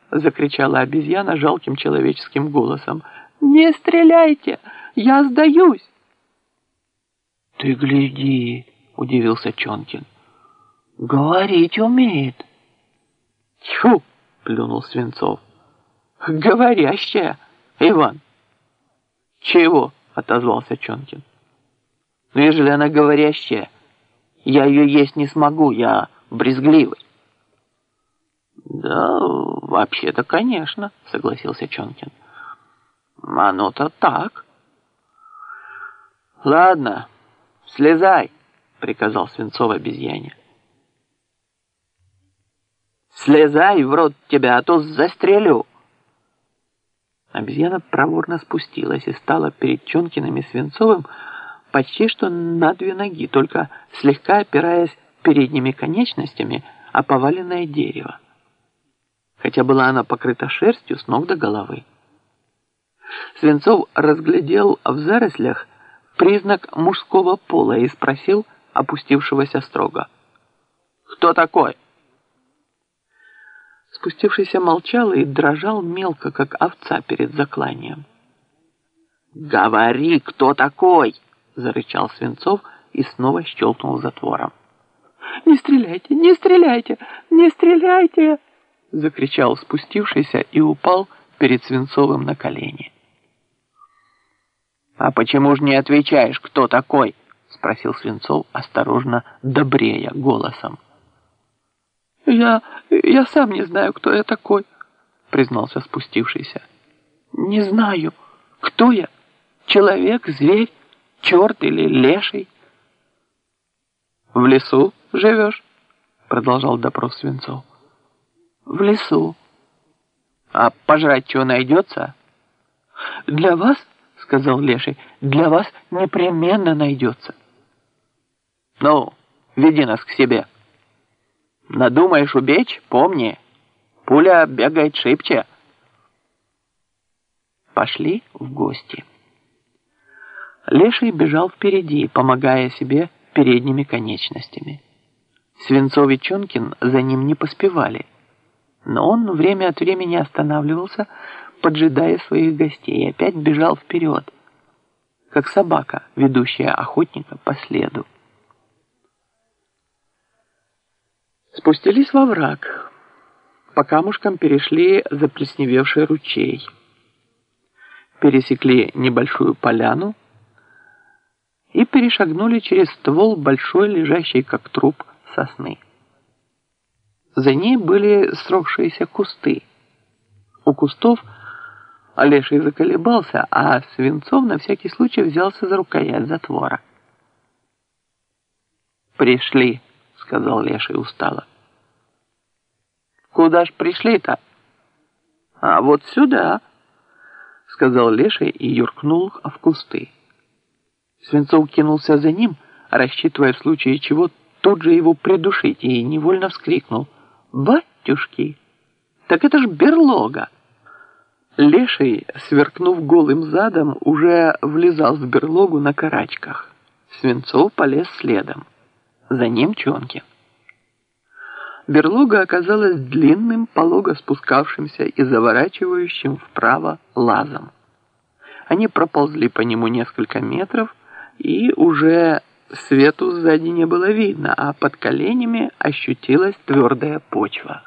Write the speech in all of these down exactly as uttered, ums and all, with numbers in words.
— закричала обезьяна жалким человеческим голосом. «Не стреляйте! Я сдаюсь!» «Ты гляди!» — удивился Чонкин. «Говорить умеет!» «Тьфу!» — плюнул Свинцов. «Говорящая, Иван!» «Чего?» — отозвался Чонкин. «Ну, ежели она говорящая, я ее есть не смогу, я брезгливый». «Да, вообще-то, конечно», — согласился Чонкин. «Оно-то так». «Ладно, слезай», — приказал Свинцов обезьяне. «Слезай, в рот тебя, а то застрелю». Обезьяна проворно спустилась и стала перед Чонкиным и Свинцовым почти что на две ноги, только слегка опираясь передними конечностями о поваленное дерево, хотя была она покрыта шерстью с ног до головы. Свинцов разглядел в зарослях признак мужского пола и спросил опустившегося строго: «Кто такой?» Спустившийся молчал и дрожал мелко, как овца перед закланием. «Говори, кто такой!» — зарычал Свинцов и снова щелкнул затвором. «Не стреляйте, не стреляйте, не стреляйте!» — закричал спустившийся и упал перед Свинцовым на колени. «А почему же не отвечаешь, кто такой?» — спросил Свинцов, осторожно добрея голосом. «Я... я сам не знаю, кто я такой», — признался спустившийся. «Не знаю, кто я? Человек, зверь, черт или леший?» «В лесу живешь?» — продолжал допрос Свинцов. «В лесу». «А пожрать чего найдется?» «Для вас, — сказал леший, — для вас непременно найдется». «Ну, веди нас к себе. Надумаешь убечь, помни, пуля бегает шибче». Пошли в гости. Леший бежал впереди, помогая себе передними конечностями. Свинцов и Чонкин за ним не поспевали, но он время от времени останавливался, поджидая своих гостей, и опять бежал вперед, как собака, ведущая охотника по следу. Спустились во враг, по камушкам перешли заплесневевший ручей, пересекли небольшую поляну и перешагнули через ствол большой, лежащей как труп, сосны. За ней были сросшиеся кусты. У кустов Леший заколебался, а Свинцов на всякий случай взялся за рукоять затвора. «Пришли», — сказал Леший устало. «Куда ж пришли-то?» «А вот сюда», — сказал Леший и юркнул в кусты. Свинцов кинулся за ним, рассчитывая в случае чего тут же его придушить, и невольно вскрикнул: «Батюшки, так это ж берлога!» Леший, сверкнув голым задом, уже влезал в берлогу на карачках. Свинцов полез следом. За ним Чонкин. Берлога оказалась длинным, полого спускавшимся и заворачивающим вправо лазом. Они проползли по нему несколько метров, и уже свету сзади не было видно, а под коленями ощутилась твердая почва.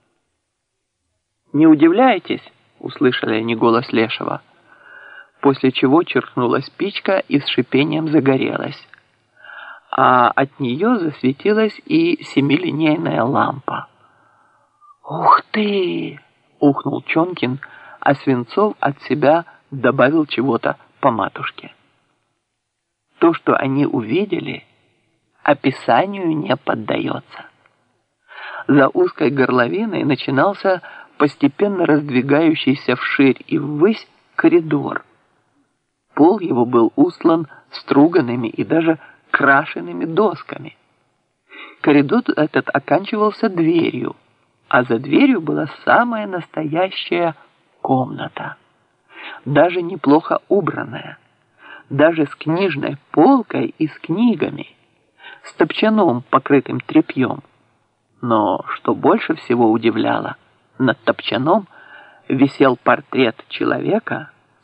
«Не удивляйтесь!» — услышали они голос Лешего, после чего черкнула спичка и с шипением загорелась, а от нее засветилась и семилинейная лампа. «Ух ты!» — ухнул Чонкин, а Свинцов от себя добавил чего-то по матушке. То, что они увидели, описанию не поддается. За узкой горловиной начинался постепенно раздвигающийся вширь и ввысь коридор. Пол его был устлан струганными и даже крашенными досками. Коридор этот оканчивался дверью, а за дверью была самая настоящая комната, даже неплохо убранная, даже с книжной полкой и с книгами, с топчаном, покрытым тряпьем. Но, что больше всего удивляло, над топчаном висел портрет человека,